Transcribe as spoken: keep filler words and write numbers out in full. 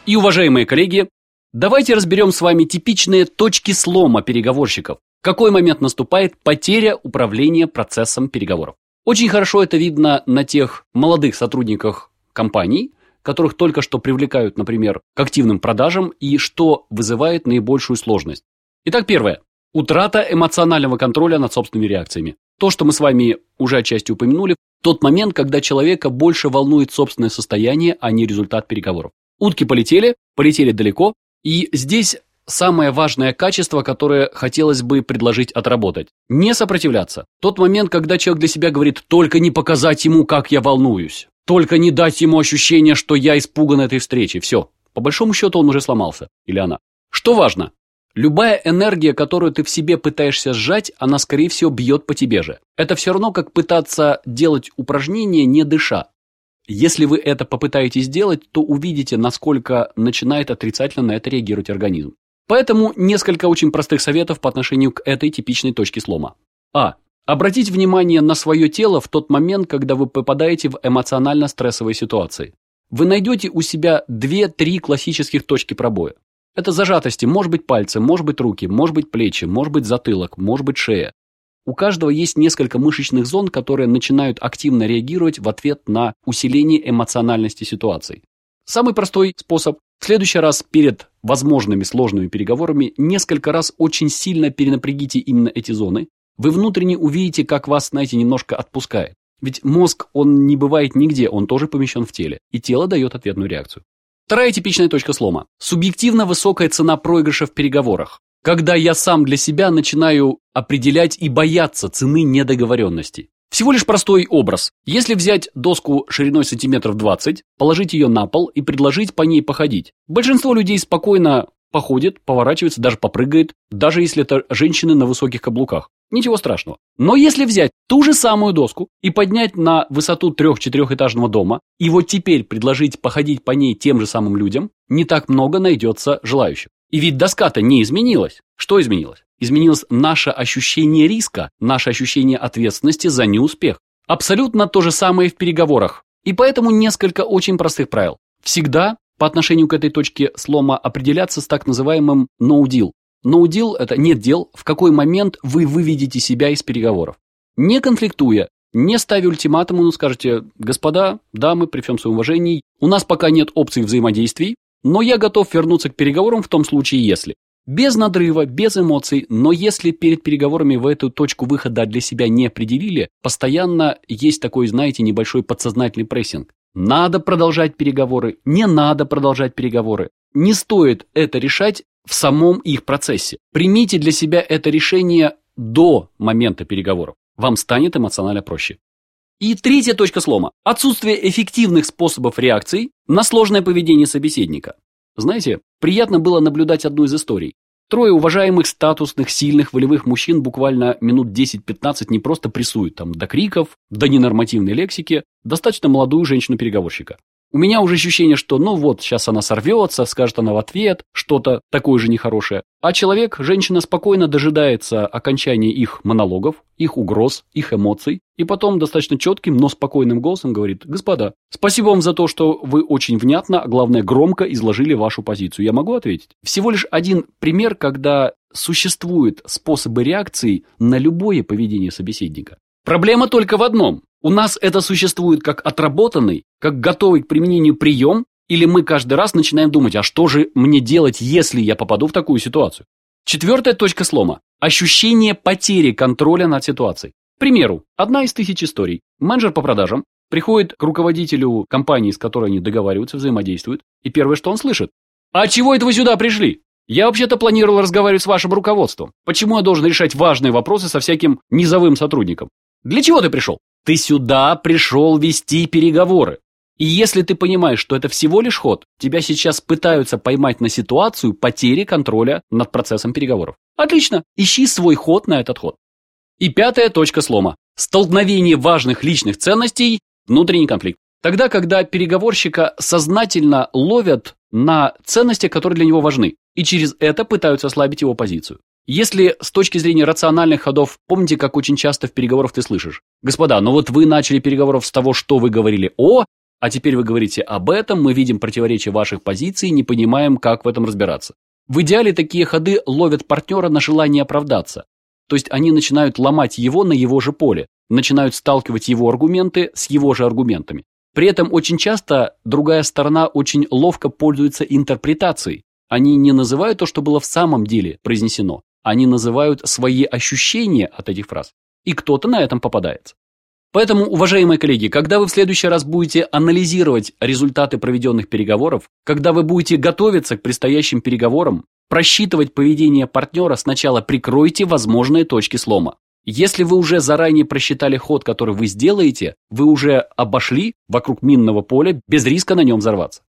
И, уважаемые коллеги, давайте разберем с вами типичные точки слома переговорщиков. В какой момент наступает потеря управления процессом переговоров. Очень хорошо это видно на тех молодых сотрудниках компаний, которых только что привлекают, например, к активным продажам, и что вызывает наибольшую сложность. Итак, первое. Утрата эмоционального контроля над собственными реакциями. То, что мы с вами уже отчасти упомянули, тот момент, когда человека больше волнует собственное состояние, а не результат переговоров. Утки полетели, полетели далеко, и здесь самое важное качество, которое хотелось бы предложить отработать. Не сопротивляться. Тот момент, когда человек для себя говорит: только не показать ему, как я волнуюсь. Только не дать ему ощущение, что я испуган этой встречей. Все. По большому счету он уже сломался. Или она. Что важно? Любая энергия, которую ты в себе пытаешься сжать, она, скорее всего, бьет по тебе же. Это все равно, как пытаться делать упражнение, не дыша. Если вы это попытаетесь сделать, то увидите, насколько начинает отрицательно на это реагировать организм. Поэтому несколько очень простых советов по отношению к этой типичной точке слома. А. Обратить внимание на свое тело в тот момент, когда вы попадаете в эмоционально-стрессовые ситуации. Вы найдете у себя две-три классических точки пробоя. Это зажатости, может быть пальцы, может быть руки, может быть плечи, может быть затылок, может быть шея. У каждого есть несколько мышечных зон, которые начинают активно реагировать в ответ на усиление эмоциональности ситуаций. Самый простой способ. В следующий раз перед возможными сложными переговорами несколько раз очень сильно перенапрягите именно эти зоны. Вы внутренне увидите, как вас, знаете, немножко отпускает. Ведь мозг, он не бывает нигде, он тоже помещен в теле. И тело дает ответную реакцию. Вторая типичная точка слома. Субъективно высокая цена проигрыша в переговорах. Когда я сам для себя начинаю определять и бояться цены недоговоренностей. Всего лишь простой образ. Если взять доску шириной сантиметров двадцать, положить ее на пол и предложить по ней походить. Большинство людей спокойно походит, поворачивается, даже попрыгает, даже если это женщины на высоких каблуках. Ничего страшного. Но если взять ту же самую доску и поднять на высоту трех-четырехэтажного дома, и вот теперь предложить походить по ней тем же самым людям, не так много найдется желающих. И ведь доска-то не изменилась. Что изменилось? Изменилось наше ощущение риска, наше ощущение ответственности за неуспех. Абсолютно то же самое в переговорах. И поэтому несколько очень простых правил. Всегда по отношению к этой точке слома определяться с так называемым no deal. No deal – это нет дел, в какой момент вы выведете себя из переговоров. Не конфликтуя, не ставя ультиматуму, но скажете: господа, дамы, при всем своем уважении, у нас пока нет опций взаимодействий, но я готов вернуться к переговорам в том случае, если. Без надрыва, без эмоций, но если перед переговорами вы эту точку выхода для себя не определили, постоянно есть такой, знаете, небольшой подсознательный прессинг. Надо продолжать переговоры, не надо продолжать переговоры. Не стоит это решать в самом их процессе. Примите для себя это решение до момента переговоров. Вам станет эмоционально проще. И третья точка слома. Отсутствие эффективных способов реакций на сложное поведение собеседника. Знаете, приятно было наблюдать одну из историй. Трое уважаемых, статусных, сильных, волевых мужчин буквально минут десять-пятнадцать не просто прессуют там до криков, до ненормативной лексики, достаточно молодую женщину-переговорщика. У меня уже ощущение, что ну вот, сейчас она сорвется, скажет она в ответ что-то такое же нехорошее. А человек, женщина спокойно дожидается окончания их монологов, их угроз, их эмоций. И потом достаточно четким, но спокойным голосом говорит: господа, спасибо вам за то, что вы очень внятно, а главное громко изложили вашу позицию. Я могу ответить? Всего лишь один пример, когда существуют способы реакции на любое поведение собеседника. Проблема только в одном. У нас это существует как отработанный, как готовый к применению прием, или мы каждый раз начинаем думать: а что же мне делать, если я попаду в такую ситуацию? Четвертая точка слома. Ощущение потери контроля над ситуацией. К примеру, одна из тысяч историй. Менеджер по продажам приходит к руководителю компании, с которой они договариваются, взаимодействуют, и первое, что он слышит: а чего это вы сюда пришли? Я вообще-то планировал разговаривать с вашим руководством. Почему я должен решать важные вопросы со всяким низовым сотрудником? Для чего ты пришел? Ты сюда пришел вести переговоры. И если ты понимаешь, что это всего лишь ход, тебя сейчас пытаются поймать на ситуацию потери контроля над процессом переговоров. Отлично, ищи свой ход на этот ход. И пятая точка слома. Столкновение важных личных ценностей, внутренний конфликт. Тогда, когда переговорщика сознательно ловят на ценности, которые для него важны, и через это пытаются ослабить его позицию. Если с точки зрения рациональных ходов, помните, как очень часто в переговорах ты слышишь: господа, ну вот вы начали переговоров с того, что вы говорили О, А теперь вы говорите об этом, мы видим противоречие ваших позиций, не понимаем, как в этом разбираться. В идеале такие ходы ловят партнера на желание оправдаться. То есть они начинают ломать его на его же поле, начинают сталкивать его аргументы с его же аргументами. При этом очень часто другая сторона очень ловко пользуется интерпретацией. Они не называют то, что было в самом деле произнесено, они называют свои ощущения от этих фраз. И кто-то на этом попадается. Поэтому, уважаемые коллеги, когда вы в следующий раз будете анализировать результаты проведенных переговоров, когда вы будете готовиться к предстоящим переговорам, просчитывать поведение партнера, сначала прикройте возможные точки слома. Если вы уже заранее просчитали ход, который вы сделаете, вы уже обошли вокруг минного поля без риска на нем взорваться.